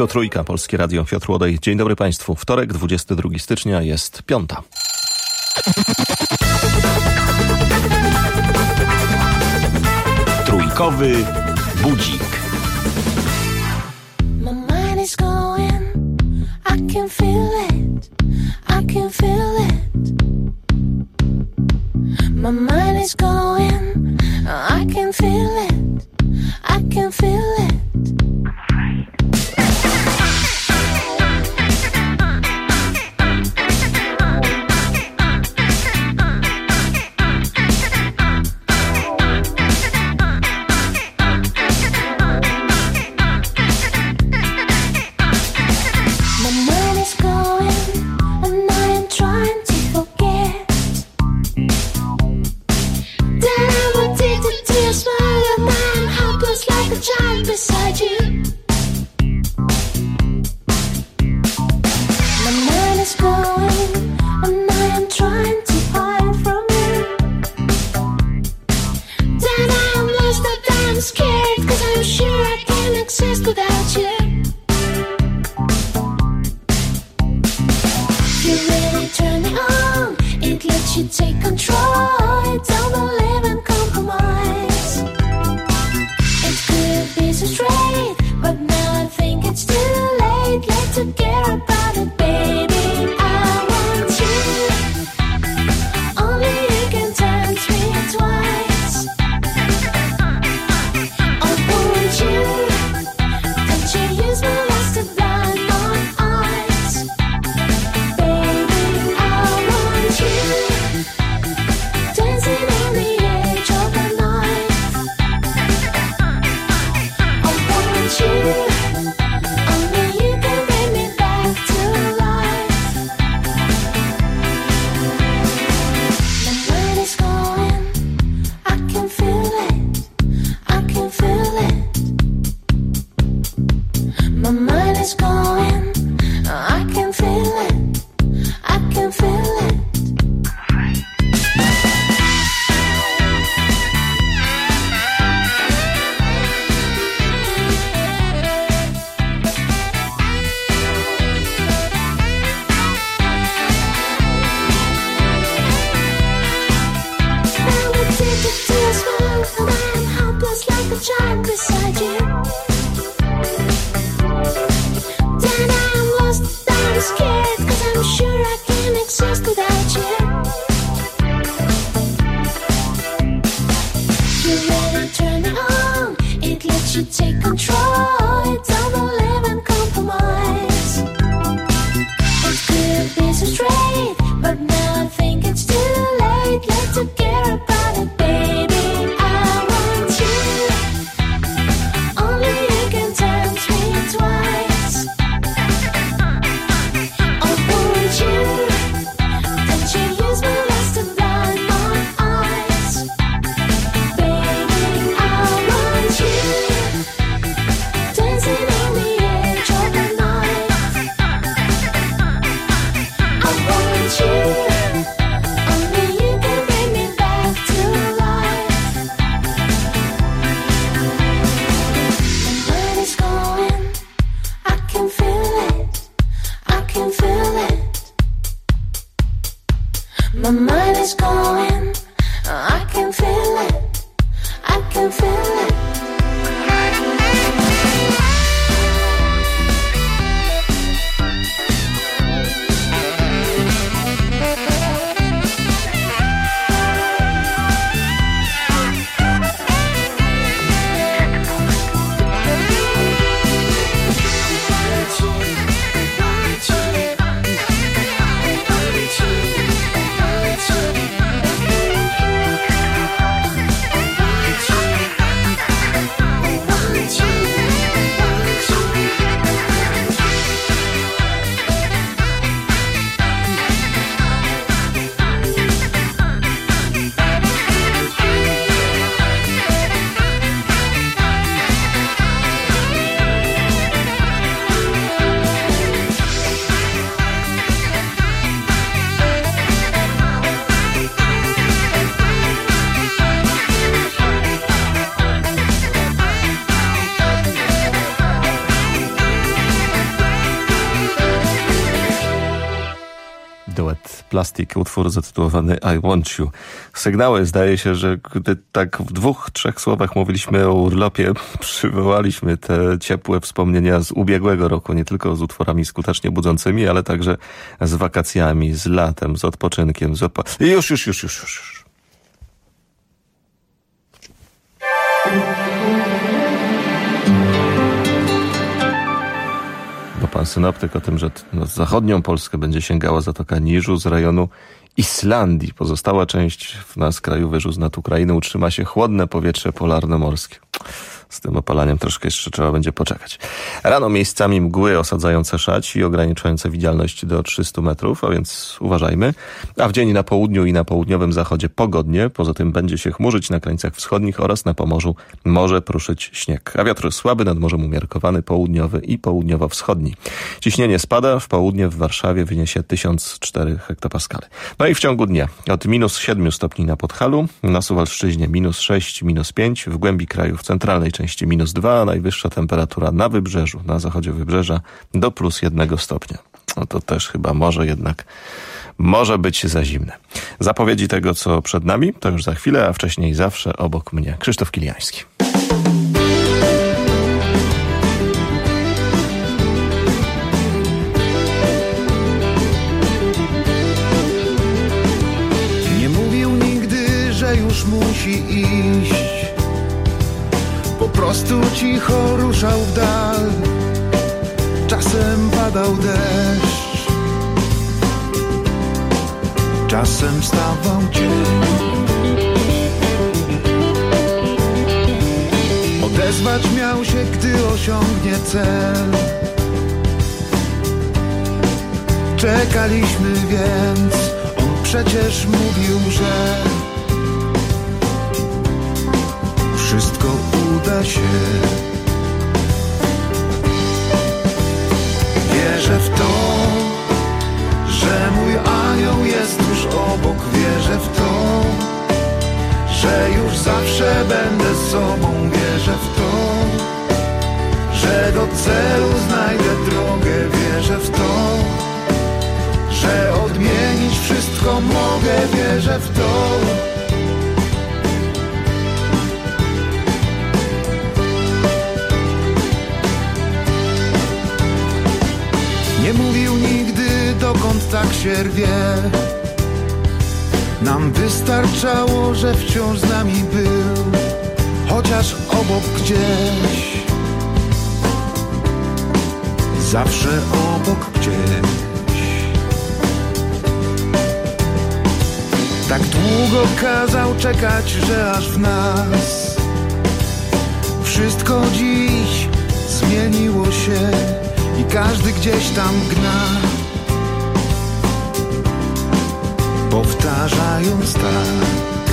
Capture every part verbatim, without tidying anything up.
To Trójka, Polskie Radio, Piotr Łodej. Dzień dobry Państwu. Wtorek, dwudziestego drugiego stycznia, jest piąta. Trójkowy budzik. My mind is going, I can feel it, I can feel it. My mind is going, I can feel it, I can feel it. Beside you, my mind is going, and I am trying to hide from you. Then I am lost and I'm scared, cause I'm sure I can't exist without you. You really turn me on, it lets you take control, it don't believe in compromise. Be so straight, but now I think it's too late. Late to care about it, baby. I want you. Only you can tempt me twice. I want you. Don't you use my lust to blind my eyes, baby. I want you. Dancing on the edge of the night. You, only you can bring me back to life. My mind is going, I can feel it, I can feel it. My mind is going, I can feel it, I can feel it. Child beside you. Then I'm lost, I'm scared, cause I'm sure I can't exist without you. You really turn me on, it lets you take control, it don't believe in compromise. It could be so straight, but now I think it's too late. Late to care about it, baby. My mind is going, I can feel it, I can feel it. Duet Plastic, utwór zatytułowany I Want You. Sygnały, zdaje się, że gdy tak w dwóch, trzech słowach mówiliśmy o urlopie, przywołaliśmy te ciepłe wspomnienia z ubiegłego roku, nie tylko z utworami skutecznie budzącymi, ale także z wakacjami, z latem, z odpoczynkiem, z odpa- Już, już, już, już, już. Bo pan synoptyk o tym, że na zachodnią Polskę będzie sięgała Zatoka Niżu z rejonu Islandii. Pozostała część w nas kraju wyżu nad Ukrainy utrzyma się chłodne powietrze polarno-morskie. Z tym opalaniem troszkę jeszcze trzeba będzie poczekać. Rano miejscami mgły osadzające szać i ograniczające widzialność do trzystu metrów, a więc uważajmy. A w dzień na południu i na południowym zachodzie pogodnie. Poza tym będzie się chmurzyć na krańcach wschodnich oraz na Pomorzu może pruszyć śnieg. A wiatr słaby, nad morzem umiarkowany, południowy i południowo-wschodni. Ciśnienie spada, w południe w Warszawie wyniesie tysiąc cztery hektopaskale. No i w ciągu dnia od minus siedmiu stopni na Podhalu, na Suwalszczyźnie minus sześć, minus pięć, w głębi kraju w centralnej części minus dwa, a najwyższa temperatura na wybrzeżu, na zachodzie wybrzeża do plus jednego stopnia. No to też chyba może jednak może być za zimne. Zapowiedzi tego, co przed nami, to już za chwilę, a wcześniej zawsze obok mnie Krzysztof Kiliański. Nie mówił nigdy, że już musi iść. Po prostu cicho ruszał w dal. Czasem padał deszcz, czasem wstawał dzień. Odezwać miał się, gdy osiągnie cel. Czekaliśmy więc, on przecież mówił, że wszystko uda się. Wierzę w to, że mój anioł jest tuż obok. Wierzę w to, że już zawsze będę sobą. Wierzę w to, że do celu znajdę drogę. Wierzę w to, że odmienić wszystko mogę. Wierzę w to. Nie mówił nigdy, dokąd tak się rwie. Nam wystarczało, że wciąż z nami był, chociaż obok gdzieś. Zawsze obok gdzieś. Tak długo kazał czekać, że aż w nas wszystko dziś zmieniło się. I każdy gdzieś tam gna, powtarzając tak.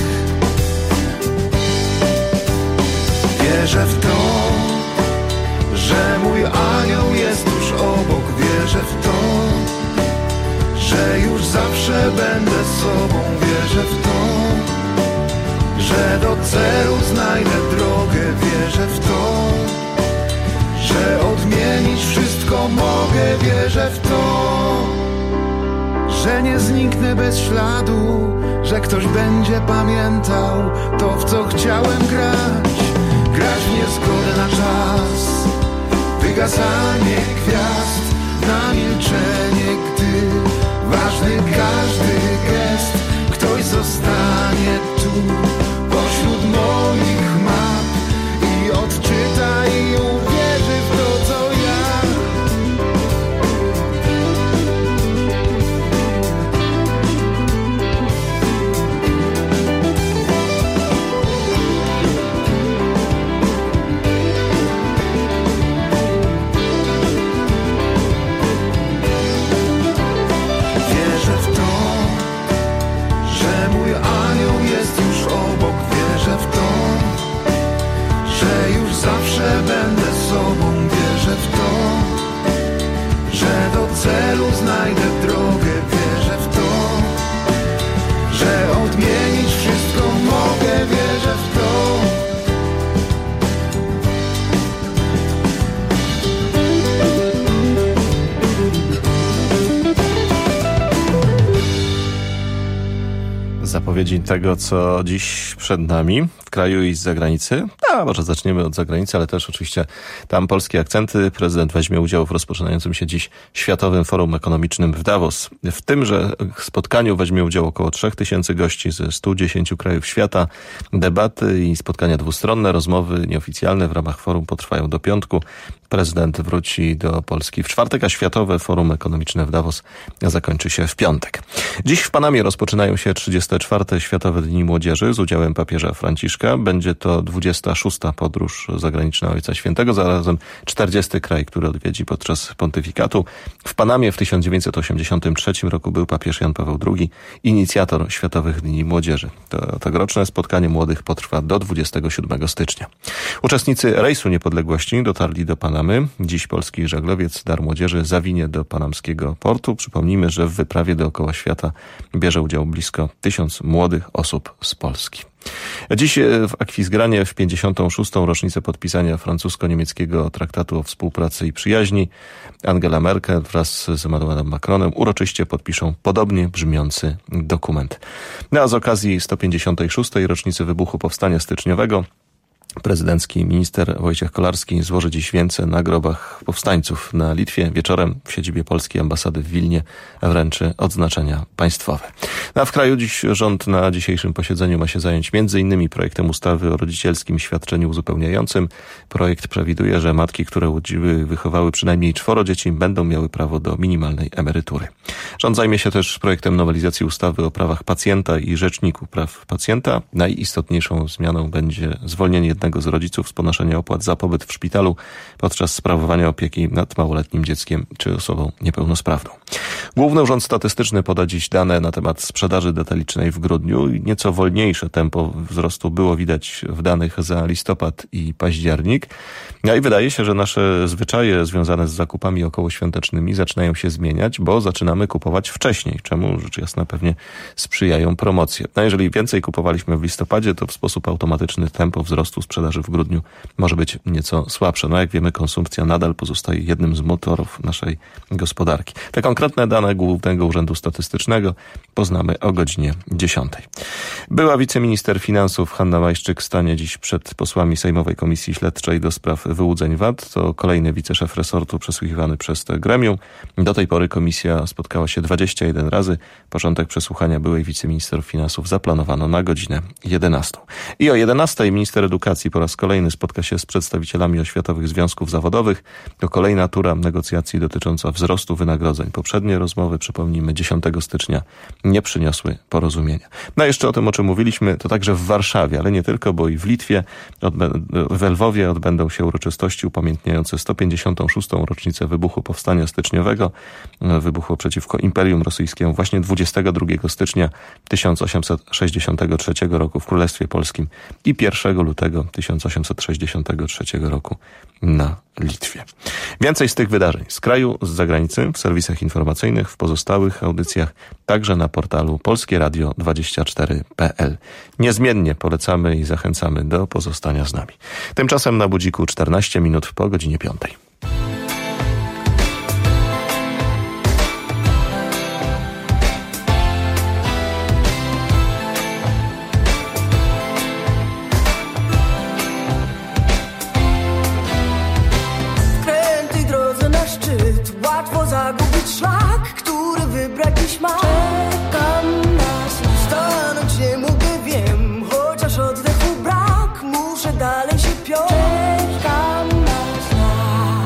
Wierzę w to, że mój anioł jest tuż obok. Wierzę w to, że już zawsze będę sobą. Wierzę w to, że do celu znajdę drogę. Wierzę w to, że odmienić wszystko mogę. Wierzę w to, że nie zniknę bez śladu, że ktoś będzie pamiętał to, w co chciałem grać. Grać w niezgodę na czas, wygasanie gwiazd, na milczenie, gdy ważny każdy gest. Ktoś zostanie tu pośród moich map i odczyta i uwierzy w to, co ja. zapowiedzi tego, co dziś przed nami w kraju i z zagranicy. A może zaczniemy od zagranicy, ale też oczywiście tam polskie akcenty. Prezydent weźmie udział w rozpoczynającym się dziś Światowym Forum Ekonomicznym w Davos. W tymże spotkaniu weźmie udział około trzech tysięcy gości ze stu dziesięciu krajów świata. Debaty i spotkania dwustronne, rozmowy nieoficjalne w ramach forum potrwają do piątku. Prezydent wróci do Polski w czwartek, a Światowe Forum Ekonomiczne w Davos zakończy się w piątek. Dziś w Panamie rozpoczynają się trzydzieste czwarte Światowe Dni Młodzieży z udziałem papieża Franciszka. Będzie to dwudziesta szósta podróż zagraniczna Ojca Świętego, zarazem czterdziesty kraj, który odwiedzi podczas pontyfikatu. W Panamie w tysiąc dziewięćset osiemdziesiątym trzecim roku był papież Jan Paweł drugi, inicjator Światowych Dni Młodzieży. To tegoroczne spotkanie młodych potrwa do dwudziestego siódmego stycznia. Uczestnicy rejsu niepodległości dotarli do Panamy. Dziś polski żaglowiec Dar Młodzieży zawinie do panamskiego portu. Przypomnijmy, że w wyprawie dookoła świata bierze udział blisko tysiąc młodych osób z Polski. Dziś w Akwizgranie w pięćdziesiątą szóstą rocznicę podpisania francusko-niemieckiego traktatu o współpracy i przyjaźni Angela Merkel wraz z Emmanuelem Macronem uroczyście podpiszą podobnie brzmiący dokument. No a z okazji sto pięćdziesiątej szóstej rocznicy wybuchu Powstania Styczniowego prezydencki minister Wojciech Kolarski złoży dziś wieńce na grobach powstańców na Litwie. Wieczorem w siedzibie polskiej ambasady w Wilnie wręczy odznaczenia państwowe. No a w kraju dziś rząd na dzisiejszym posiedzeniu ma się zająć między innymi projektem ustawy o rodzicielskim świadczeniu uzupełniającym. Projekt przewiduje, że matki, które urodziły, wychowały przynajmniej czworo dzieci, będą miały prawo do minimalnej emerytury. Rząd zajmie się też projektem nowelizacji ustawy o prawach pacjenta i rzeczniku praw pacjenta. Najistotniejszą zmianą będzie zwolnienie jednego z rodziców z ponoszenia opłat za pobyt w szpitalu podczas sprawowania opieki nad małoletnim dzieckiem czy osobą niepełnosprawną. Główny Urząd Statystyczny poda dziś dane na temat sprzedaży detalicznej w grudniu. Nieco wolniejsze tempo wzrostu było widać w danych za listopad i październik. No i wydaje się, że nasze zwyczaje związane z zakupami okołoświątecznymi zaczynają się zmieniać, bo zaczynamy kupować wcześniej, czemu rzecz jasna pewnie sprzyjają promocje. No jeżeli więcej kupowaliśmy w listopadzie, to w sposób automatyczny tempo wzrostu sprzedaży w grudniu może być nieco słabsze. No jak wiemy, konsumpcja nadal pozostaje jednym z motorów naszej gospodarki. Te konkretne dane Głównego Urzędu Statystycznego poznamy o godzinie dziesiątej. Była wiceminister finansów Hanna Majszczyk stanie dziś przed posłami Sejmowej Komisji Śledczej do spraw wyłudzeń V A T. To kolejny wiceszef resortu przesłuchiwany przez to gremium. Do tej pory komisja spotkała się dwadzieścia jeden razy. Początek przesłuchania byłej wiceminister finansów zaplanowano na godzinę jedenastą. I o jedenastej minister edukacji po raz kolejny spotka się z przedstawicielami oświatowych związków zawodowych. To kolejna tura negocjacji dotycząca wzrostu wynagrodzeń. Poprzednie rozmowy, przypomnijmy, dziesiątego stycznia nie przyniosły porozumienia. No jeszcze o tym, o czym mówiliśmy, to także w Warszawie, ale nie tylko, bo i w Litwie, w Lwowie odbędą się uroczystości upamiętniające sto pięćdziesiątą szóstą rocznicę wybuchu Powstania Styczniowego, wybuchu przeciwko Imperium Rosyjskiemu właśnie dwudziestego drugiego stycznia tysiąc osiemset sześćdziesiątego trzeciego roku w Królestwie Polskim i pierwszego lutego tysiąc osiemset sześćdziesiątego trzeciego roku na Litwie. Więcej z tych wydarzeń z kraju, z zagranicy, w serwisach informacyjnych, w pozostałych audycjach, także na portalu polskie radio dwadzieścia cztery kropka p l. Niezmiennie polecamy i zachęcamy do pozostania z nami. Tymczasem na budziku czternaście minut po godzinie piątej. Zagubić szlak, który wybrać dziś ma. Czekam na snów, stanąć nie mogę, wiem. Chociaż oddechu brak, muszę dalej się piąć. Czekam na znak.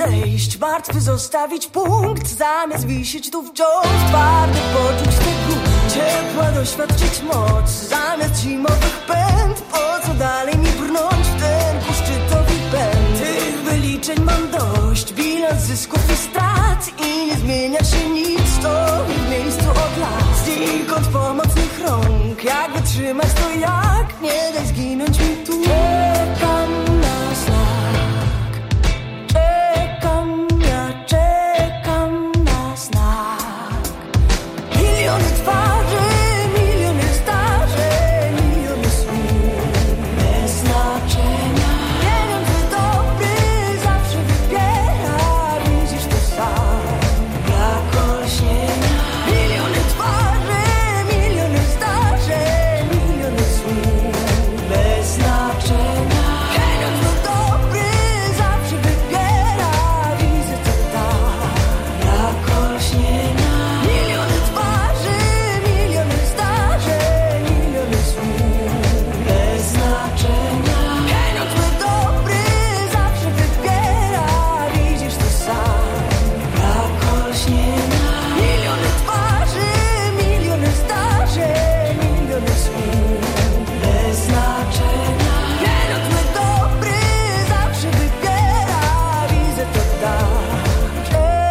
odejść, martwy zostawić punkt, zamiast wisieć tu wciąż, twardy poczuć tę głód, ciepła doświadczyć moc, zamiast zimowych pęd, po co dalej mi brnąć w ten ku szczytowi pęd. Tych wyliczeń mam dość, bilans zysków i strat i nie zmienia się nic, stoję w miejscu od lat, znikąd pomocnych rąk, jak wytrzymać to jak, nie daj zginąć mi tu. Czekam na znak, czekam, ja czekam na znak. Miliony twarzy, miliony zdarzeń, miliony słów bez znaczenia. Nie wiem, czy dobry zawsze wybiera, widzisz to sam, jak olśnienia. Miliony twarzy, miliony zdarzeń, miliony słów bez znaczenia. Pieniądz to dobry zawsze wybiera, widzę to tak, jak olśnienia. Miliony twarzy, miliony zdarzeń, miliony słów bez znaczenia. Pieniądz to dobry zawsze wybiera, widzisz to sam, jak olśnienia. Miliony twarzy, miliony zdarzeń, miliony słów bez znaczenia. Pieniądz dobry zawsze wybiera, widzę to tak,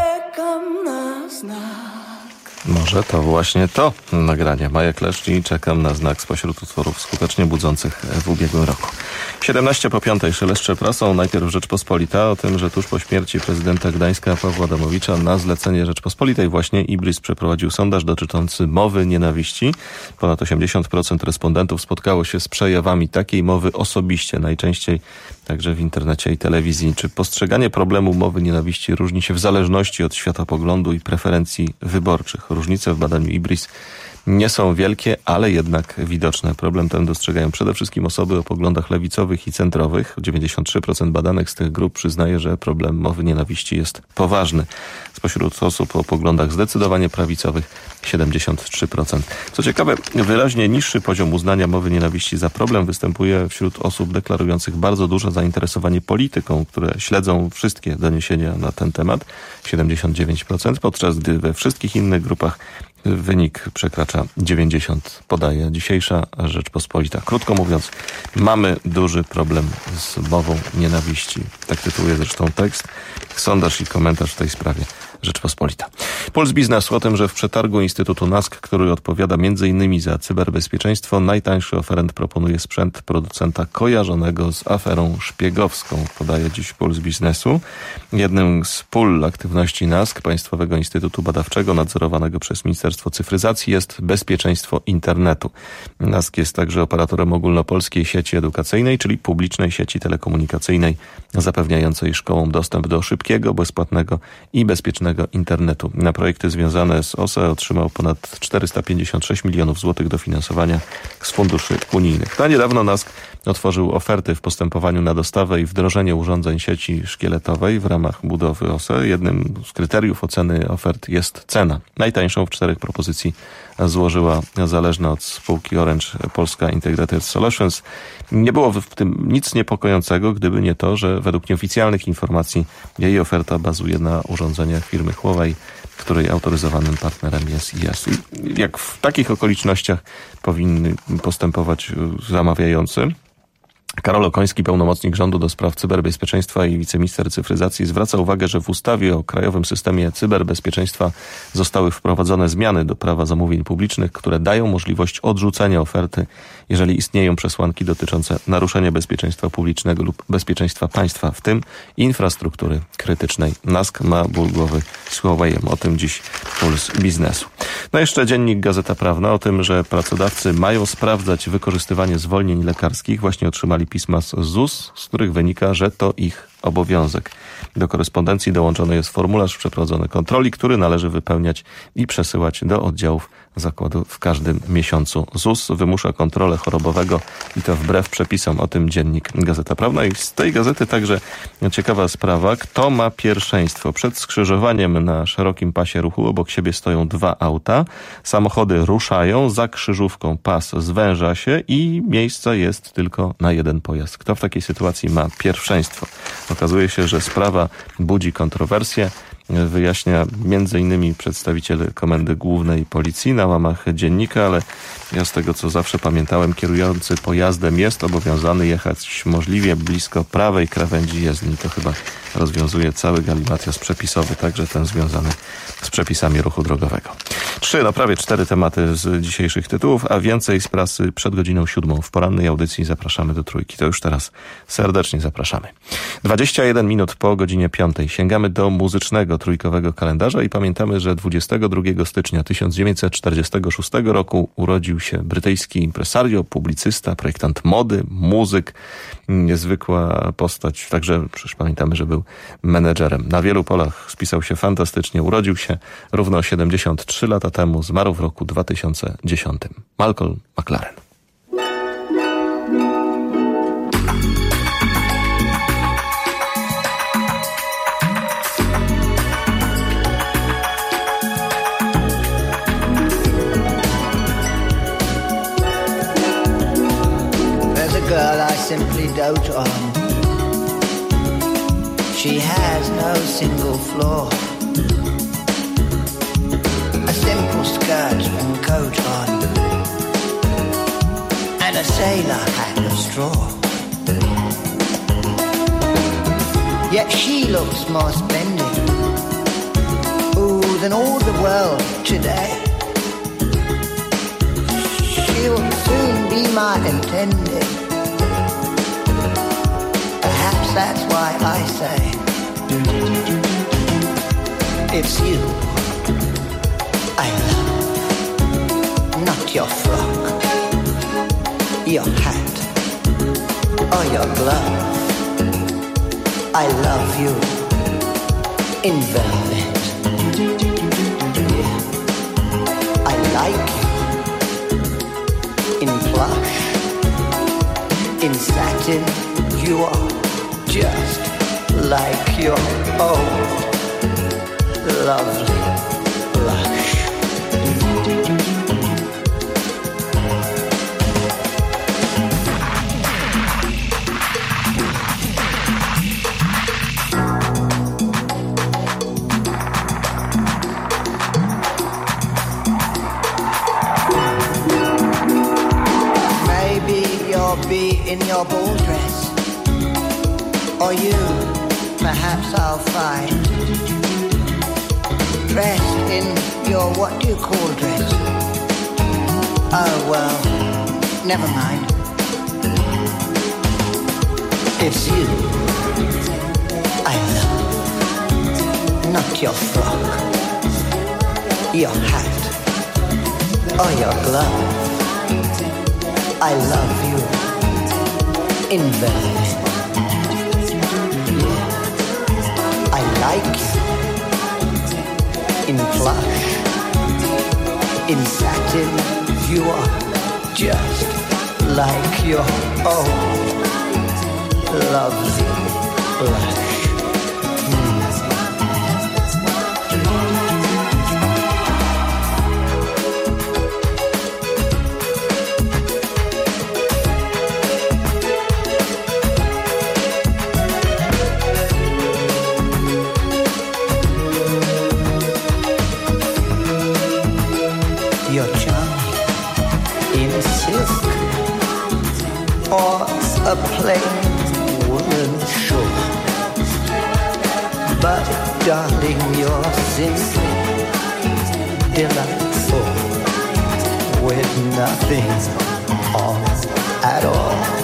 czekam na znak. Może to właśnie to nagranie. Maja Kleszcz i Czekam na znak spośród utworów skutecznie budzących w ubiegłym roku. siedemnaście po piątej szeleszcze prasą. Najpierw Rzeczpospolita o tym, że tuż po śmierci prezydenta Gdańska Pawła Adamowicza na zlecenie Rzeczpospolitej właśnie Ibris przeprowadził sondaż dotyczący mowy nienawiści. Ponad osiemdziesiąt procent respondentów spotkało się z przejawami takiej mowy osobiście, najczęściej także w internecie i telewizji. Czy postrzeganie problemu mowy nienawiści różni się w zależności od światopoglądu i preferencji wyborczych? Różnice w badaniu Ibris nie są wielkie, ale jednak widoczne. Problem ten dostrzegają przede wszystkim osoby o poglądach lewicowych i centrowych. dziewięćdziesiąt trzy procent badanych z tych grup przyznaje, że problem mowy nienawiści jest poważny. Spośród osób o poglądach zdecydowanie prawicowych siedemdziesiąt trzy procent. Co ciekawe, wyraźnie niższy poziom uznania mowy nienawiści za problem występuje wśród osób deklarujących bardzo duże zainteresowanie polityką, które śledzą wszystkie doniesienia na ten temat, siedemdziesiąt dziewięć procent, podczas gdy we wszystkich innych grupach wynik przekracza dziewięćdziesiąt, podaje dzisiejsza Rzeczpospolita. Krótko mówiąc, mamy duży problem z mową nienawiści. Tak tytułuje zresztą tekst. Sondaż i komentarz w tej sprawie Rzeczpospolita. Puls Biznesu o tym, że w przetargu Instytutu NASK, który odpowiada między innymi za cyberbezpieczeństwo, najtańszy oferent proponuje sprzęt producenta kojarzonego z aferą szpiegowską, podaje dziś Puls Biznesu. Jednym z pól aktywności NASK, Państwowego Instytutu Badawczego nadzorowanego przez Ministerstwo Cyfryzacji, jest bezpieczeństwo internetu. NASK jest także operatorem ogólnopolskiej sieci edukacyjnej, czyli publicznej sieci telekomunikacyjnej zapewniającej szkołom dostęp do szybkiego, bezpłatnego i bezpiecznego internetu. Na projekty związane z O S E otrzymał ponad czterysta pięćdziesiąt sześć milionów złotych dofinansowania z funduszy unijnych. Na niedawno NASK otworzył oferty w postępowaniu na dostawę i wdrożenie urządzeń sieci szkieletowej w ramach budowy O S E. Jednym z kryteriów oceny ofert jest cena. Najtańszą w czterech propozycji złożyła zależna od spółki Orange Polska Integrated Solutions. Nie było w tym nic niepokojącego, gdyby nie to, że według nieoficjalnych informacji jej oferta bazuje na urządzeniach firmy Huawei, której autoryzowanym partnerem jest I S. I jak w takich okolicznościach powinny postępować zamawiający? Karol Okoński, pełnomocnik rządu do spraw cyberbezpieczeństwa i wiceminister cyfryzacji, zwraca uwagę, że w ustawie o Krajowym Systemie Cyberbezpieczeństwa zostały wprowadzone zmiany do prawa zamówień publicznych, które dają możliwość odrzucenia oferty, jeżeli istnieją przesłanki dotyczące naruszenia bezpieczeństwa publicznego lub bezpieczeństwa państwa, w tym infrastruktury krytycznej. NASK ma ból głowy z Huawei'em. O tym dziś Puls Biznesu. No jeszcze dziennik Gazeta Prawna o tym, że pracodawcy mają sprawdzać wykorzystywanie zwolnień lekarskich. Właśnie otrzymali pisma z Z U S, z których wynika, że to ich obowiązek. Do korespondencji dołączony jest formularz przeprowadzony kontroli, który należy wypełniać i przesyłać do oddziałów zakładu w każdym miesiącu. Z U S wymusza kontrolę chorobowego i to wbrew przepisom. O tym dziennik Gazeta Prawna. I z tej gazety także ciekawa sprawa. Kto ma pierwszeństwo? Przed skrzyżowaniem na szerokim pasie ruchu obok siebie stoją dwa auta. Samochody ruszają, za krzyżówką pas zwęża się i miejsca jest tylko na jeden pojazd. Kto w takiej sytuacji ma pierwszeństwo? Okazuje się, że sprawa budzi kontrowersje. Wyjaśnia między innymi przedstawiciel Komendy Głównej Policji na łamach dziennika, ale ja z tego, co zawsze pamiętałem, kierujący pojazdem jest obowiązany jechać możliwie blisko prawej krawędzi jezdni. To chyba rozwiązuje cały galimatias przepisowy, także ten związany z przepisami ruchu drogowego. Trzy, no prawie cztery tematy z dzisiejszych tytułów, a więcej z prasy przed godziną siódmą. W porannej audycji zapraszamy do Trójki. To już teraz serdecznie zapraszamy. dwadzieścia jeden minut po godzinie piątej. Sięgamy do muzycznego trójkowego kalendarza i pamiętamy, że dwudziestego drugiego stycznia tysiąc dziewięćset czterdziestego szóstego roku urodził się brytyjski impresario, publicysta, projektant mody, muzyk, niezwykła postać. Także przecież pamiętamy, że był menedżerem. Na wielu polach spisał się fantastycznie. Urodził się równo siedemdziesiąt trzy lata temu, zmarł w roku dwa tysiące dziesiątym. Malcolm McLaren. Girl I simply dote on. She has no single flaw. A simple skirt and coat on, and a sailor hat of straw. Yet she looks more splendid, ooh, than all the world today. She'll soon be my intended. Perhaps that's why I say it's you I love, not your frock, your hat, or your glove. I love you in velvet. Yeah. I like you in plush, in satin. You are just like your old lovely blush. Maybe you'll be in your ball dress, or you, perhaps I'll find, dressed in your what do you call dress? Oh well, never mind. It's you I love, not your frock, your hat, or your glove. I love you in velvet. I like you in plush, in satin. You are just like your old lovely blush. You're charming in silk or a plain woolen shawl, but darling, you're simply delightful with nothing on at all.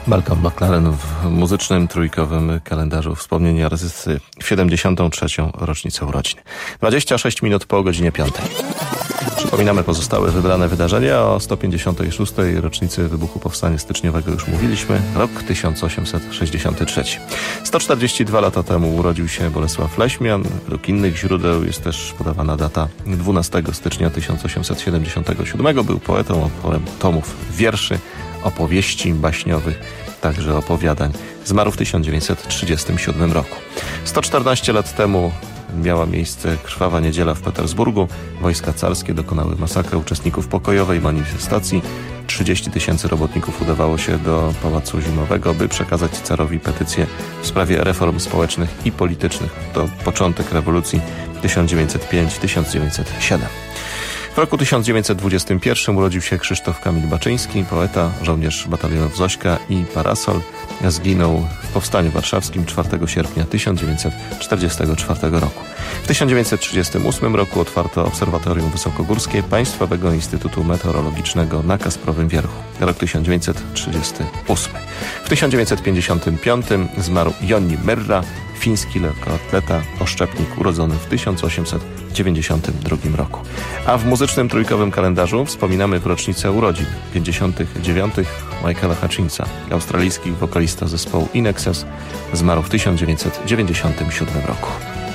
Malcolm McLaren w muzycznym trójkowym kalendarzu wspomnienia artysty w siedemdziesiątą trzecią rocznicę urodzin. dwadzieścia sześć minut po godzinie piątej. Przypominamy pozostałe wybrane wydarzenia. O sto pięćdziesiątej szóstej rocznicy wybuchu Powstania Styczniowego już mówiliśmy. Rok tysiąc osiemset sześćdziesiąty trzeci. sto czterdzieści dwa lata temu urodził się Bolesław Leśmian. Według innych źródeł jest też podawana data dwunastego stycznia tysiąc osiemset siedemdziesiątego siódmego. Był poetą, autorem tomów wierszy, opowieści baśniowych, także opowiadań. Zmarł w tysiąc dziewięćset trzydziestym siódmym roku. sto czternaście lat temu miała miejsce krwawa niedziela w Petersburgu. Wojska carskie dokonały masakry uczestników pokojowej manifestacji. trzydzieści tysięcy robotników udawało się do Pałacu Zimowego, by przekazać carowi petycję w sprawie reform społecznych i politycznych. To początek rewolucji tysiąc dziewięćset piąty do tysiąc dziewięćset siódmego. W roku tysiąc dziewięćset dwudziestym pierwszym urodził się Krzysztof Kamil Baczyński, poeta, żołnierz batalionów Zośka i Parasol. Zginął w Powstaniu Warszawskim czwartego sierpnia tysiąc dziewięćset czterdziestego czwartego roku. W tysiąc dziewięćset trzydziestym ósmym roku otwarto Obserwatorium Wysokogórskie Państwowego Instytutu Meteorologicznego na Kasprowym Wierchu. Rok tysiąc dziewięćset trzydziesty ósmy. W tysiąc dziewięćset pięćdziesiątym piątym zmarł Jonni Myrra, fiński lekkoatleta, oszczepnik urodzony w tysiąc osiemset dziewięćdziesiątym drugim roku. A w muzycznym trójkowym kalendarzu wspominamy w rocznicę urodzin pięćdziesiątych dziewiątych Michaela Hutchinsa, australijski wokalista zespołu In Excess, zmarł w tysiąc dziewięćset dziewięćdziesiątym siódmym roku.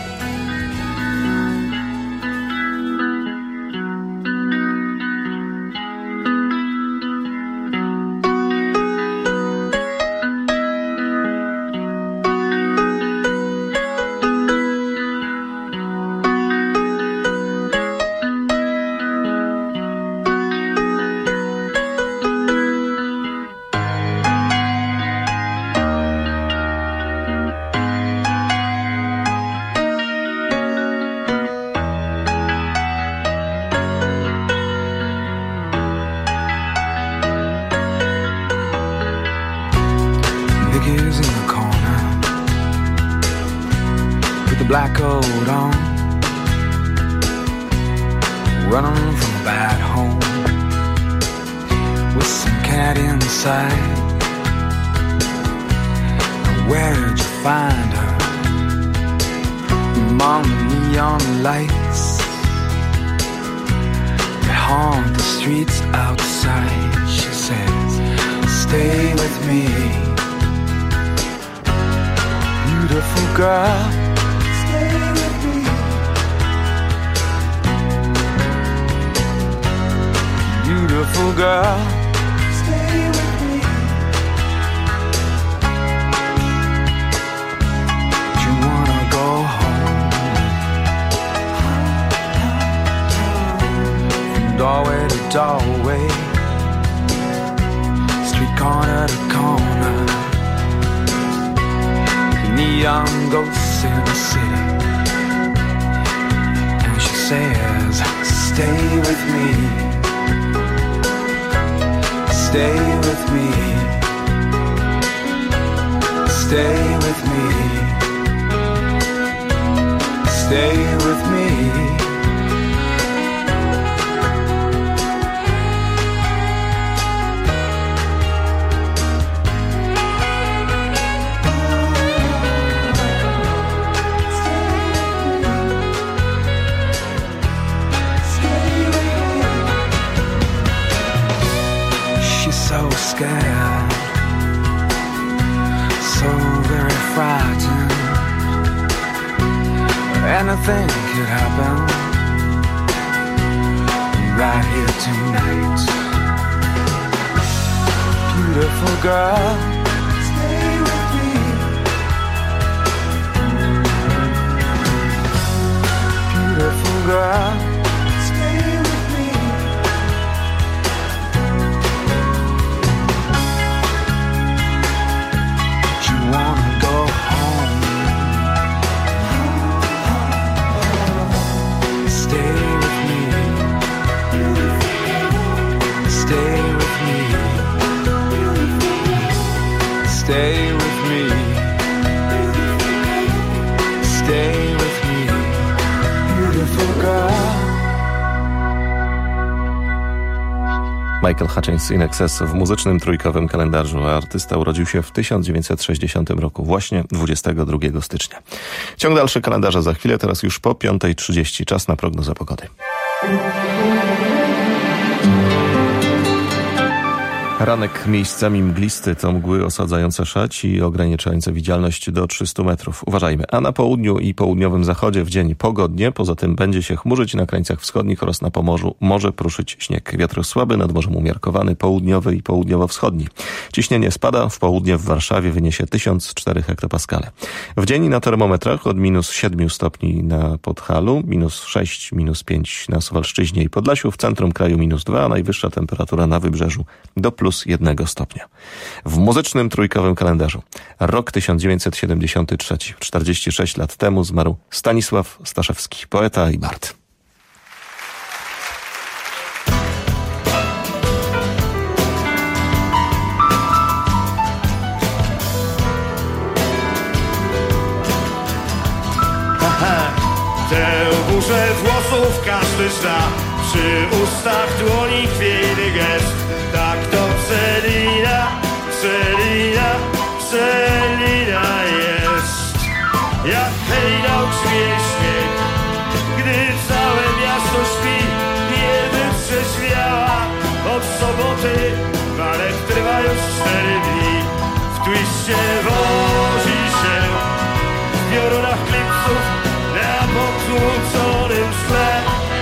Black coat on, running from a bad home, with some cat inside. Where'd you find her? Among the neon lights that haunt the streets outside. She says, stay with me, beautiful girl. Beautiful girl, stay with me. Do you wanna go home? From doorway to doorway, street corner to corner, neon ghosts in the city. And she says, stay with me. Stay with me, stay with me, stay with me. So scared, so very frightened. Anything could happen right here tonight. Beautiful girl, stay with me. Beautiful girl, stay with me. Wanna go home? Stay with me. Stay with me. Stay with me. Stay with me. Beautiful girl. Michael Hutchins in Excess w muzycznym trójkowym kalendarzu. Artysta urodził się w tysiąc dziewięćset sześćdziesiątym roku, właśnie dwudziestego drugiego stycznia. Ciąg dalszy kalendarza za chwilę, teraz już po piątej trzydzieści. Czas na prognozę pogody. Ranek miejscami mglisty, to mgły osadzające szać i ograniczające widzialność do trzystu metrów. Uważajmy. A na południu i południowym zachodzie w dzień pogodnie, poza tym będzie się chmurzyć na krańcach wschodnich oraz na Pomorzu może pruszyć śnieg. Wiatr słaby, nad morzem umiarkowany, południowy i południowo-wschodni. Ciśnienie spada, w południe w Warszawie wyniesie tysiąc cztery hektopaskale. W dzień na termometrach od minus siedmiu stopni na Podhalu, minus sześć, minus pięć na Suwalszczyźnie i Podlasiu, w centrum kraju minus dwa, a najwyższa temperatura na wybrzeżu do plus jednego stopnia. W muzycznym trójkowym kalendarzu rok tysiąc dziewięćset siedemdziesiąty trzeci. czterdzieści sześć lat temu zmarł Stanisław Staszewski, poeta i bard. Tę burzę włosów każdy zna, przy ustach dłoni chwiejny gest. Tak to Celina, Celina, Celina jest. Jak hejnał grzmie śnieg, gdy całe miasto śpi, nie wytrzeźwiała. Od soboty walek trwa już cztery dni. W twiście wozi się w piorunach klipsów na potłuczonym szkle.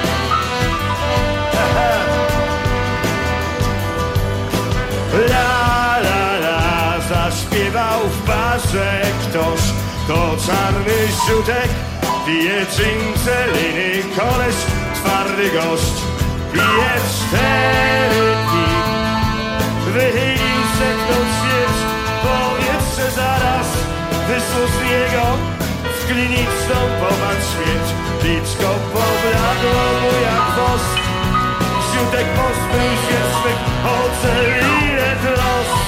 La, la, la, zaśpiewał w barze ktoś, to czarny ziutek, pije gin Celiny, koleś, twardy gość, pije cztery dni. Wychylił seknął śmierć, powietrze zaraz wyszło z niego, w kliniczną popadł śmierć, liczko pobladło mu jak wosk. Ziutek pozbył się swych o Celinę trosk.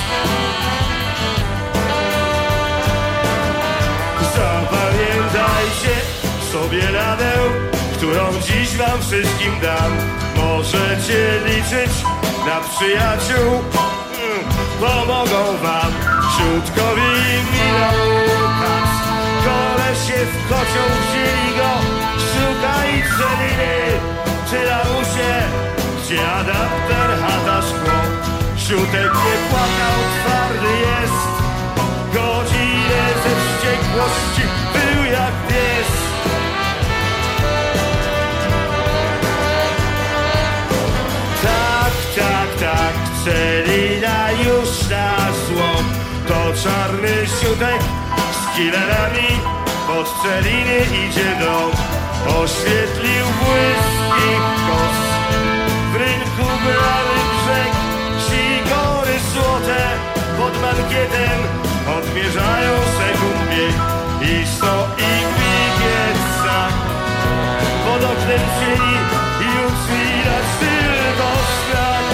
Zapamiętajcie sobie radę, którą dziś wam wszystkim dam. Możecie liczyć na przyjaciół, mm, pomogą wam. Ziutkowi minął kas, kolesie w kocioł wzięli go. Szukaj Celiny, czy lamusie, gdzie adapter, chata, szkło. Ziutek nie płakał, twardy jest, godzinę ze wściekłości był jak pies. Tak, tak, tak, Celina już na złom. To czarny ziutek z killerami pod Celiny idzie dom. Oświetlił błyski kos, w rynku brały brzeg, sigory złote pod bankietem odmierzają sekund bieg. I stoi pieca pod oknem cieni, już widać tylko strach.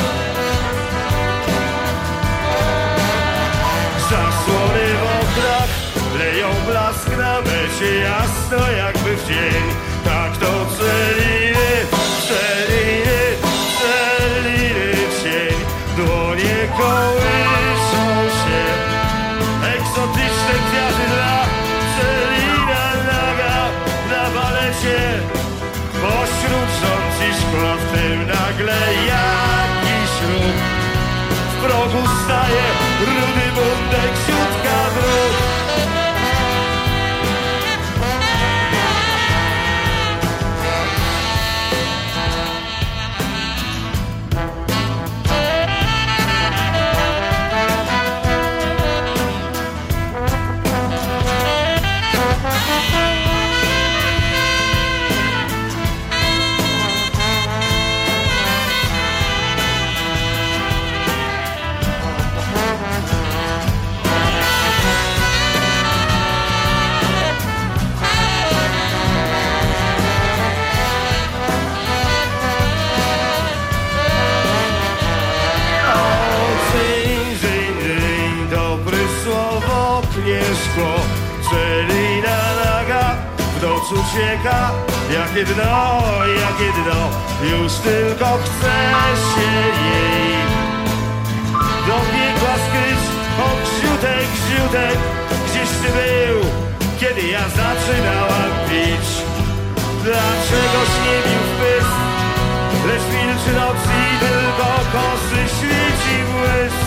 Zasłony w oknach leją blask na mecie, jasno jakby w dzień. Tak to Celiny, Celiny, Celiny cień. Dłonie kołyszą się, egzotyczne kwiaty dla Celina naga na balecie. Pośród rząd i szkła, w tym nagle jakiś ruch. W progu staje rudy bundek, ziutka drut. Szkło. Celina naga w noc ucieka, jakie dno, jakie dno, już tylko chce się jej dobiegła skryć. O Gziutek, Gziutek, gdzieś ty był, kiedy ja zaczynałam pić? Dlaczegoś nie bił w pysk, lecz milczy noc i tylko kosy świeci błysk?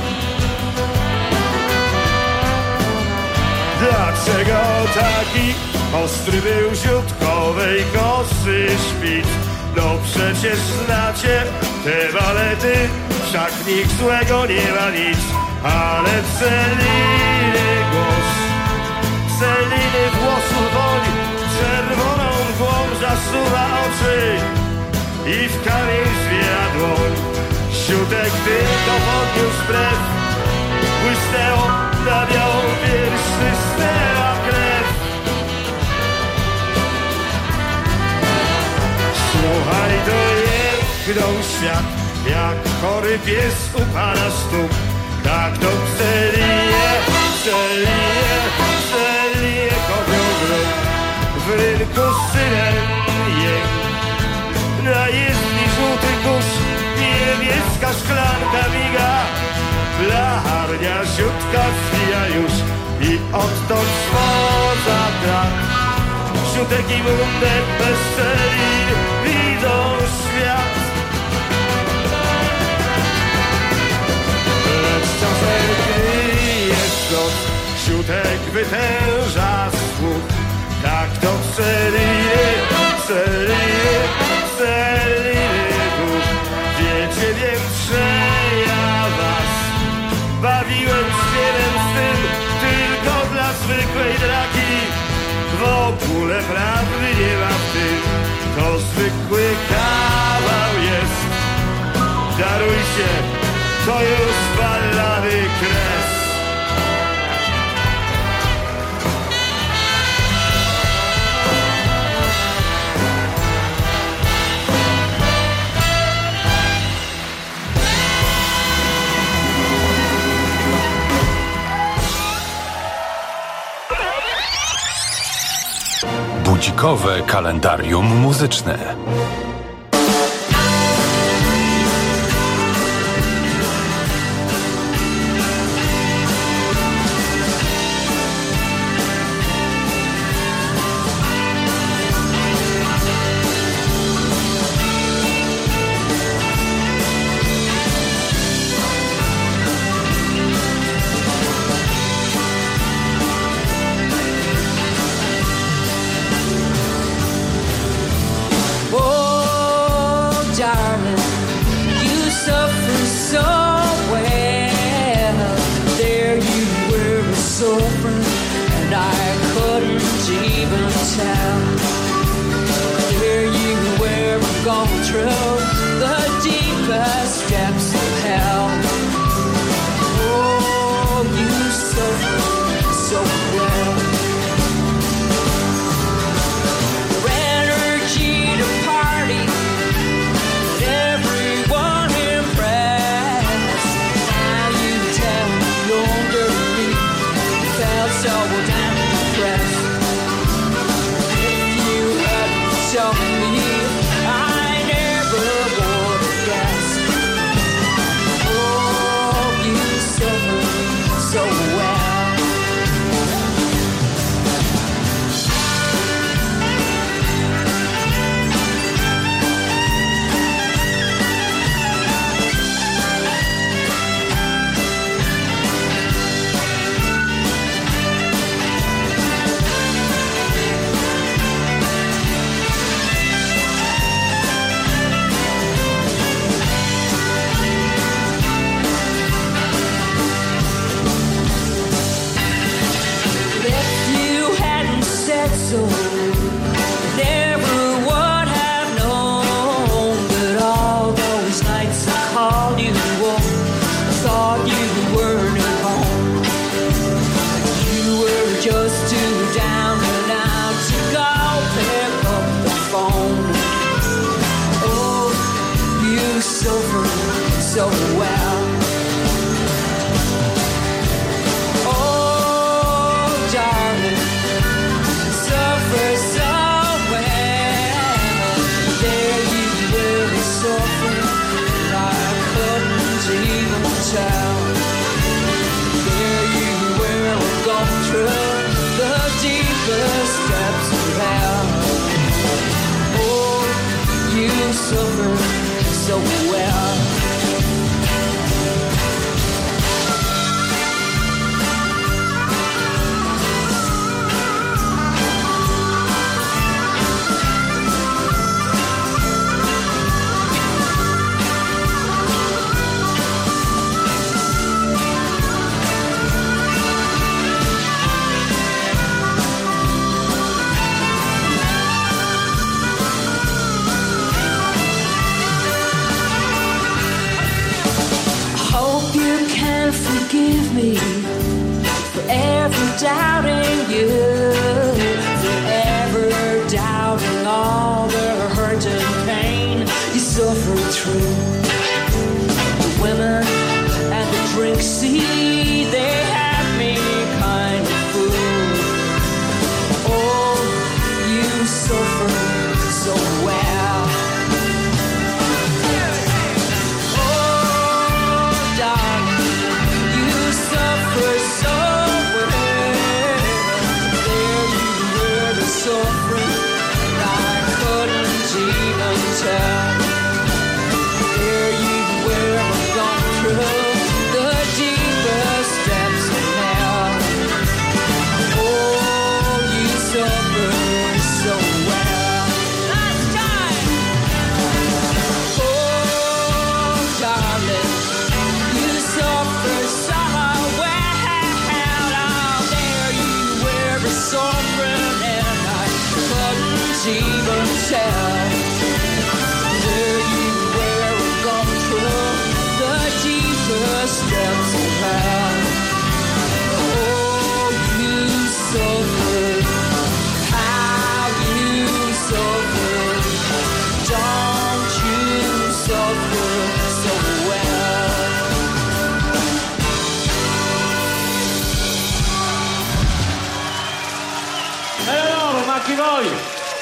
Dlaczego taki ostry był ziutkowej kosy szpic? No przecież znacie te balety, wszak nikt złego nie ma nic. Ale Celiny głos, Celiny włosów woń, czerwoną mgłą zasuwa oczy i w kamień zwija dłoń. Siutek tylko podniósł brew, błysnęło na białą pierś, stystęła krew. Słuchaj, to jęknął świat, jak chory pies u pana stóp. Tak to Celinie, Celinie, Celinie kopią grób. W rynku synem jęk, na jezdni żółty kurz, niebieska szklanka miga. Blacharnia ziutka zwija już i odtąd swoza krak. Ziutek i Mundek bez Celin widzą świat. Lecz czasem, gdy jest noc, Ziutek wytęża słuch. Tak to Celiny, Celiny, Celiny duch. Wiecie, wiem, że ja was bawiłem śpiewem z tym tylko dla zwykłej draki. W ogóle prawdy nie ma w tym, to zwykły kawał jest. Darujcie, to już ballady kres. Budzikowe kalendarium muzyczne. Child suffer so well. Forgive me for ever doubting you, for ever doubting all the hurt and pain you suffered through. The women and the drink, see, they had me kind of fool. Oh, you suffered so well. There you were, gone through the deepest depths of hell. Oh, you suffered so well. Last time. Oh, darling, you suffered so well. Oh, there you were, suffering, and I couldn't even tell. Steps of hell. Oh, you suffered, how you suffered. Don't you suffer so well? Eleanor McEvoy.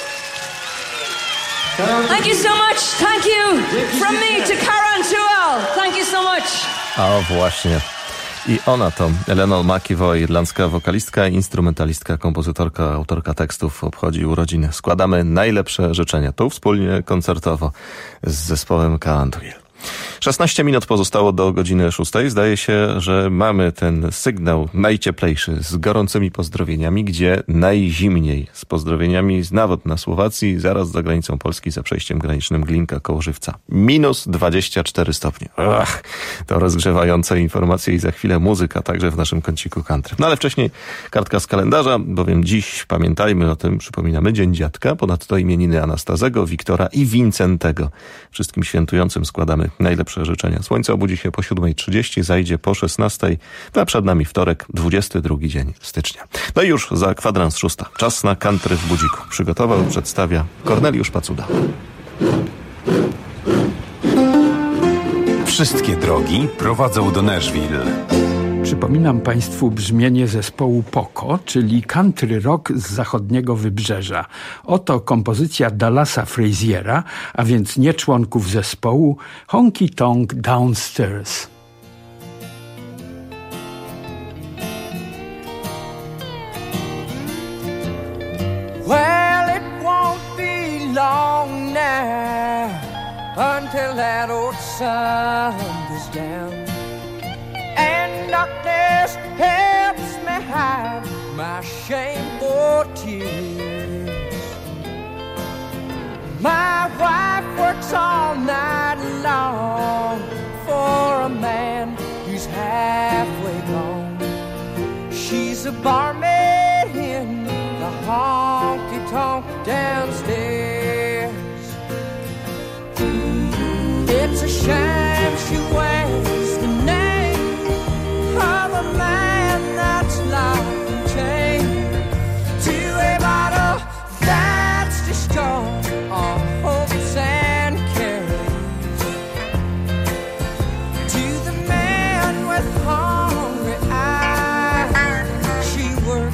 Thank you so much. Thank you from me to Karen Tuel. Thank you so much. A właśnie. I ona to Eleanor McEvoy, irlandzka wokalistka, instrumentalistka, kompozytorka, autorka tekstów, obchodzi urodziny. Składamy najlepsze życzenia. Tu wspólnie koncertowo z zespołem Country. szesnaście minut pozostało do godziny szóstej. Zdaje się, że mamy ten sygnał najcieplejszy z gorącymi pozdrowieniami, gdzie najzimniej z pozdrowieniami nawet na Słowacji, zaraz za granicą Polski, za przejściem granicznym Glinka koło Żywca. Minus dwadzieścia cztery stopnie. Ach, to rozgrzewające informacje i za chwilę muzyka, także w naszym kąciku country. No ale wcześniej kartka z kalendarza, bowiem dziś, pamiętajmy o tym, przypominamy Dzień Dziadka, ponadto imieniny Anastazego, Wiktora i Wincentego. Wszystkim świętującym składamy najlepsze życzenia. Słońce obudzi się po siódmej trzydzieści, zajdzie po szesnastej, a przed nami wtorek, dwudziesty drugi dzień stycznia. No i już za kwadrans szósta. Czas na country w budziku. Przygotował, przedstawia Korneliusz Pacuda. Wszystkie drogi prowadzą do Nashville. Przypominam Państwu brzmienie zespołu Poco, czyli country rock z zachodniego wybrzeża. Oto kompozycja Dallasa Fraziera, a więc nie członków zespołu, Honky Tonk Downstairs. Well, it won't be long now until that old sun goes down. And darkness helps me hide my shameful tears. My wife works all night long for a man who's halfway gone. She's a barmaid in the honky-tonk downstairs. It's a shame she wears the name of a man that's locked and chained to a bottle that's destroyed all hopes and cares. To the man with hungry eyes, she works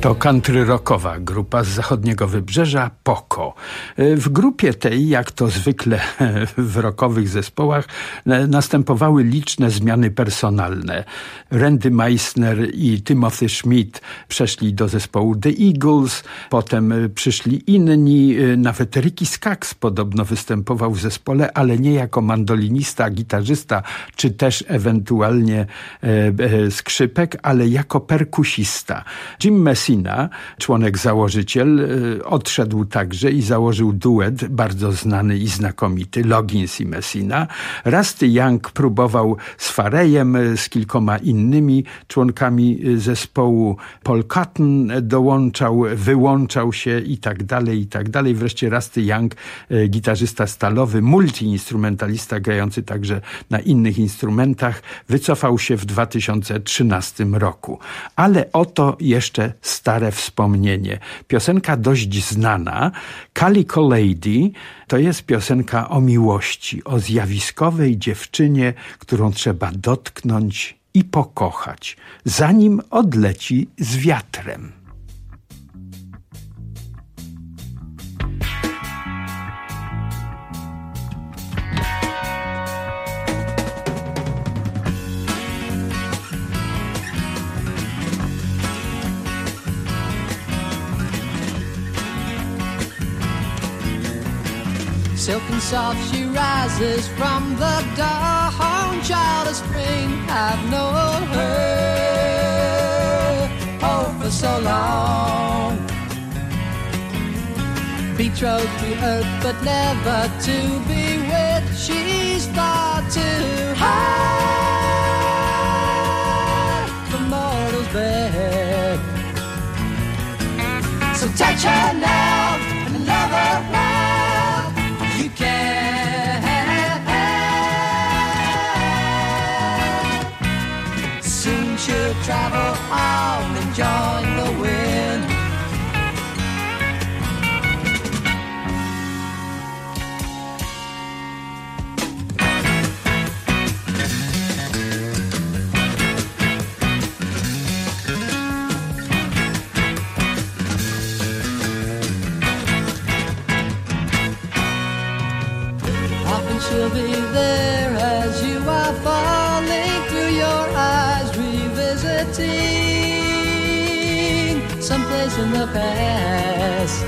To country rockowa grupa z zachodniego wybrzeża Poco. W grupie tej, jak to zwykle w rockowych zespołach, następowały liczne zmiany personalne. Randy Meisner i Timothy Schmidt przeszli do zespołu The Eagles, potem przyszli inni, nawet Ricky Skaggs podobno występował w zespole, ale nie jako mandolinista, gitarzysta, czy też ewentualnie skrzypek, ale jako perkusista. Jim Messina, członek założyciel, odszedł także i założył duet bardzo znany i znakomity, Loggins i Messina. Rusty Young próbował z Fareyem, z kilkoma innymi członkami zespołu. Paul Cotton dołączał, wyłączał się i tak dalej, i tak dalej. Wreszcie Rusty Young, gitarzysta stalowy, multiinstrumentalista grający także na innych instrumentach, wycofał się w dwa tysiące trzynastym roku. Ale oto jeszcze stare wspomnienie. Piosenka dość znana, Calico Lady, to jest piosenka o miłości, o zjawiskowej dziewczynie, którą trzeba dotknąć i pokochać, zanim odleci z wiatrem. Silk and soft she rises from the dawn, child of spring, I've known her, oh, for so long. Betrothed to earth, but never to be with, she's far too high for mortal's bed. So touch her now and love her now. You can. Soon she'll travel on and join the wind. She'll be there as you are falling through your eyes, revisiting someplace in the past.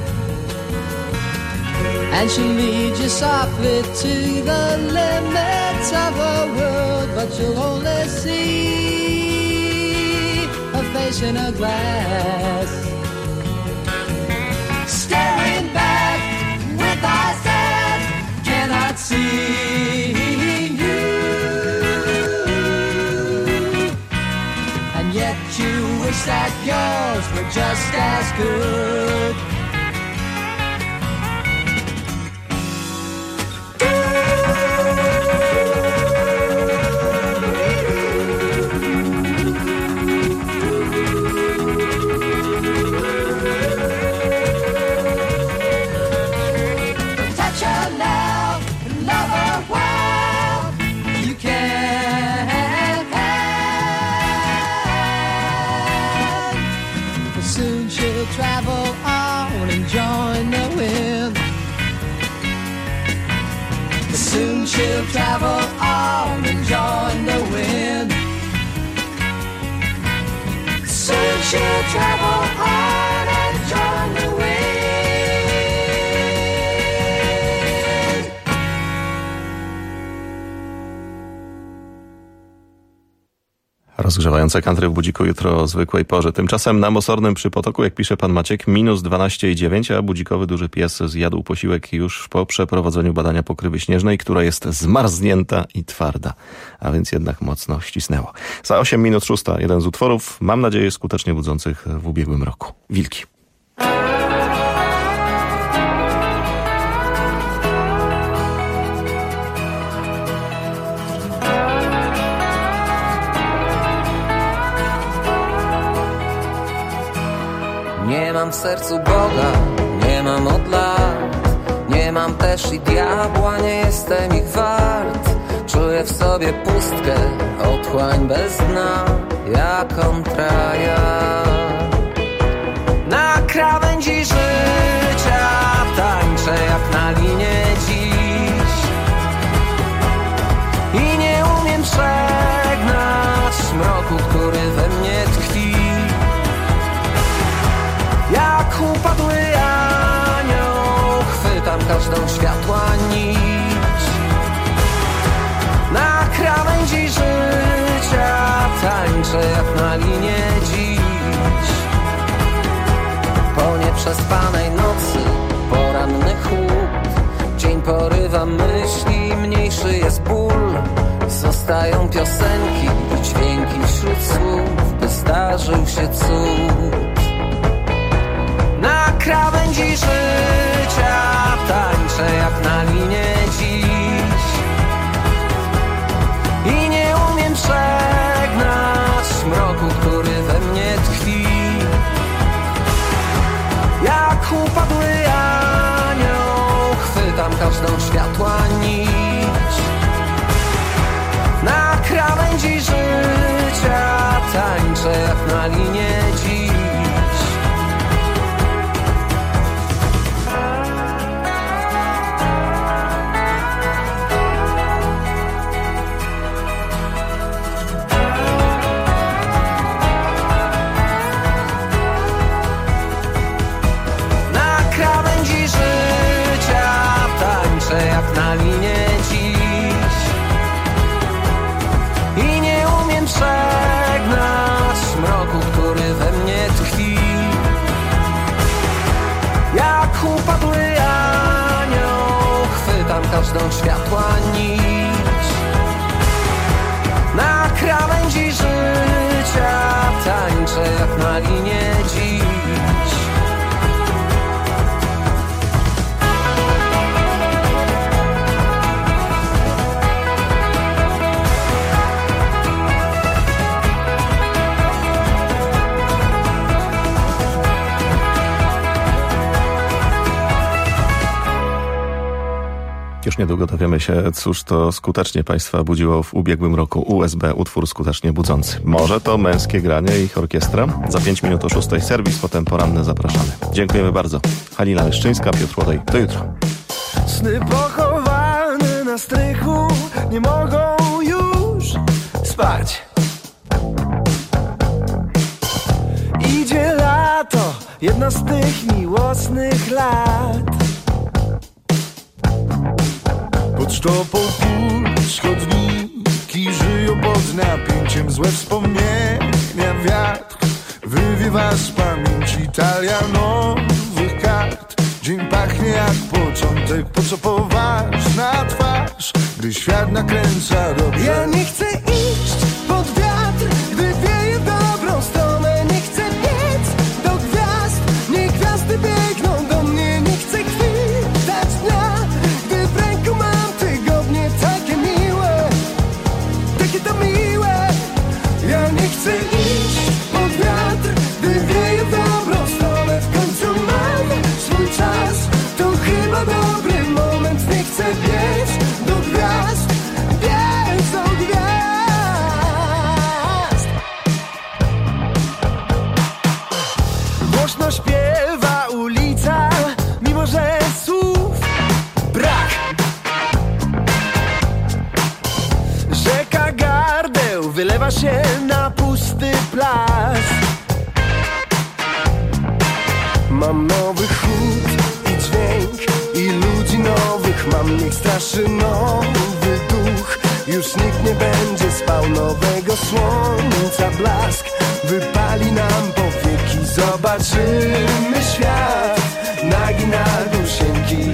And she'll lead you softly to the limits of her world, but you'll only see her face in a glass, staring back with eyes that cannot see you, and yet you wish that yours were just as good. Travel on and join the wind. Soon she'll travel on and join the wind. Soon she'll travel on and join the wind. Rozgrzewające country w budziku jutro o zwykłej porze. Tymczasem na Mosornym przy Potoku, jak pisze pan Maciek, minus dwanaście i dziewięć, a budzikowy duży pies zjadł posiłek już po przeprowadzeniu badania pokrywy śnieżnej, która jest zmarznięta i twarda, a więc jednak mocno ścisnęło. Za osiem minut szósta, jeden z utworów, mam nadzieję, skutecznie budzących w ubiegłym roku. Wilki. Nie mam w sercu Boga, nie mam od lat. Nie mam też i diabła, nie jestem ich wart. Czuję w sobie pustkę, otchłań bez dna, jak kontraja. każdą światła nić. Na krawędzi życia tańczę jak na linie dziś. Po nieprzespanej nocy poranny chłód, dzień porywa myśli, mniejszy jest ból. Zostają piosenki i dźwięki wśród słów, by zdarzył się cud. Na krawędzi życia tańczę jak na linie dziś. I nie umiem przegnać mroku, który we mnie tkwi. Jak upadły anioł chwytam każdą światła nić. Na krawędzi życia tańczę jak na linie dziś. Na krawędzi życia tańczę jak na linie dziś. I nie umiem przegnać mroku, który we mnie tkwi. Jak upadły anioł chwytam każdą światła nić. Na krawędzi życia tańczę jak na linie dziś. Już niedługo dowiemy się, cóż to skutecznie Państwa budziło w ubiegłym roku. U S B, utwór skutecznie budzący. Może to męskie granie, ich orkiestra? Za pięć minut o szóstej serwis, potem poranne zapraszamy. Dziękujemy bardzo. Halina Leszczyńska, Piotr Łodej. Do jutra. Sny pochowane na strychu nie mogą już spać. Idzie lato, jedno z tych miłosnych lat. Pod sztopą puls chodniki żyją pod napięciem. Złe wspomnienia wiatr wywiewa z pamięci. Talia nowych kart. Dzień pachnie jak początek. Po co poważna twarz, gdy świat nakręca dobrze? Ja nie chcę iść pod wiatr, gdy wieje w dobrą stronę. Nie chcę biec do gwiazd, niech gwiazdy biegną do mnie. Nie chcę chwytać dnia, gdy w ręku mam tygodnie. Takie miłe, takie to miłe. Ja nie chcę iść pod wiatr, gdy wieje w dobrą stronę. W końcu mam swój czas, to chyba dobry moment. Nie chcę biec do gwiazd, biec do gwiazd. Głośno śpiewa ulica, mimo że słów brak. Rzeka gardeł wylewa się na pusty plac. Mam nowy chód i dźwięk i ludzi nowych. Mam, niech straszy nowy duch. Już nikt nie będzie spał, nowego słońca blask wypali nam powieki. Zobaczymy świat nagi na dusieńki.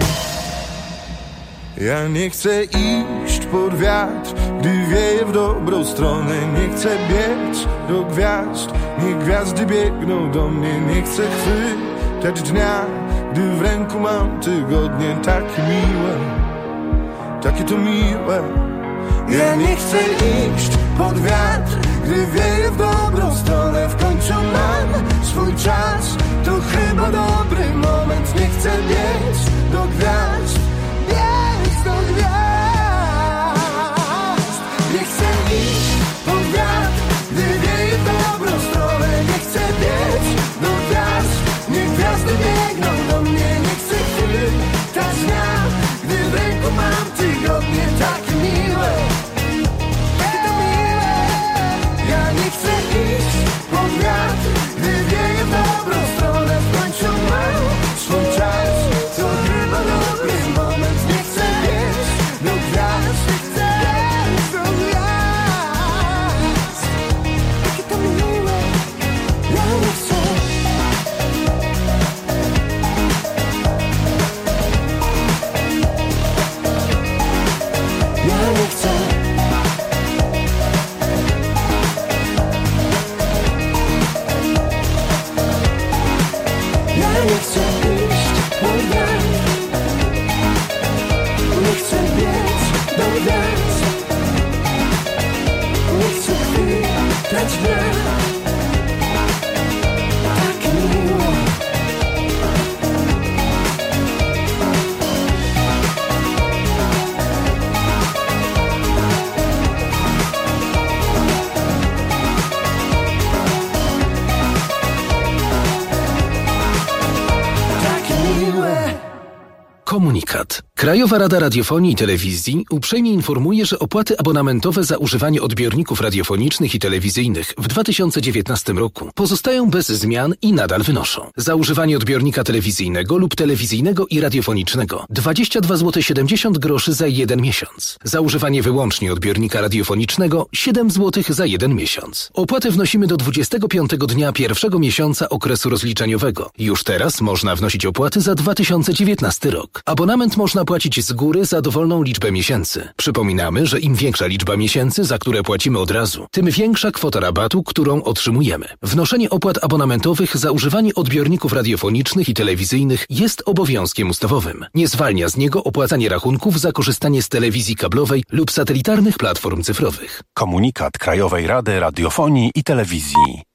Ja nie chcę iść pod wiatr, gdy wieje w dobrą stronę. Nie chcę biec do gwiazd, niech gwiazdy biegną do mnie. Nie chcę chwytać dnia, gdy w ręku mam tygodnie. Takie miłe, takie to miłe. Ja nie chcę iść pod wiatr, gdy wieje w dobrą stronę. W końcu mam swój czas, to chyba dobry moment. Nie chcę biec do gwiazd, biec do gwiazd. Nie chcę iść pod wiatr, gdy wieje w dobrą stronę. Nie chcę biec do gwiazd, niech gwiazdy biegną do mnie. Nie chcę chwytać dnia, gdy w ręku mam tygodnie. Takie miłe, takie to miłe. Ja nie chcę iść pod wiatr, gdy wieje w dobrą stronę. W końcu mam swój czas, to Komunikat. Krajowa Rada Radiofonii i Telewizji uprzejmie informuje, że opłaty abonamentowe za używanie odbiorników radiofonicznych i telewizyjnych w dwa tysiące dziewiętnastym roku pozostają bez zmian i nadal wynoszą. Za używanie odbiornika telewizyjnego lub telewizyjnego i radiofonicznego dwadzieścia dwa złote siedemdziesiąt groszy za jeden miesiąc. Za używanie wyłącznie odbiornika radiofonicznego siedem złotych za jeden miesiąc. Opłatę wnosimy do dwudziestego piątego dnia pierwszego miesiąca okresu rozliczeniowego. Już teraz można wnosić opłaty za dwa tysiące dziewiętnasty rok. Abonament można płacić z góry za dowolną liczbę miesięcy. Przypominamy, że im większa liczba miesięcy, za które płacimy od razu, tym większa kwota rabatu, którą otrzymujemy. Wnoszenie opłat abonamentowych za używanie odbiorników radiofonicznych i telewizyjnych jest obowiązkiem ustawowym. Nie zwalnia z niego opłacanie rachunków za korzystanie z telewizji kablowej lub satelitarnych platform cyfrowych. Komunikat Krajowej Rady Radiofonii i Telewizji.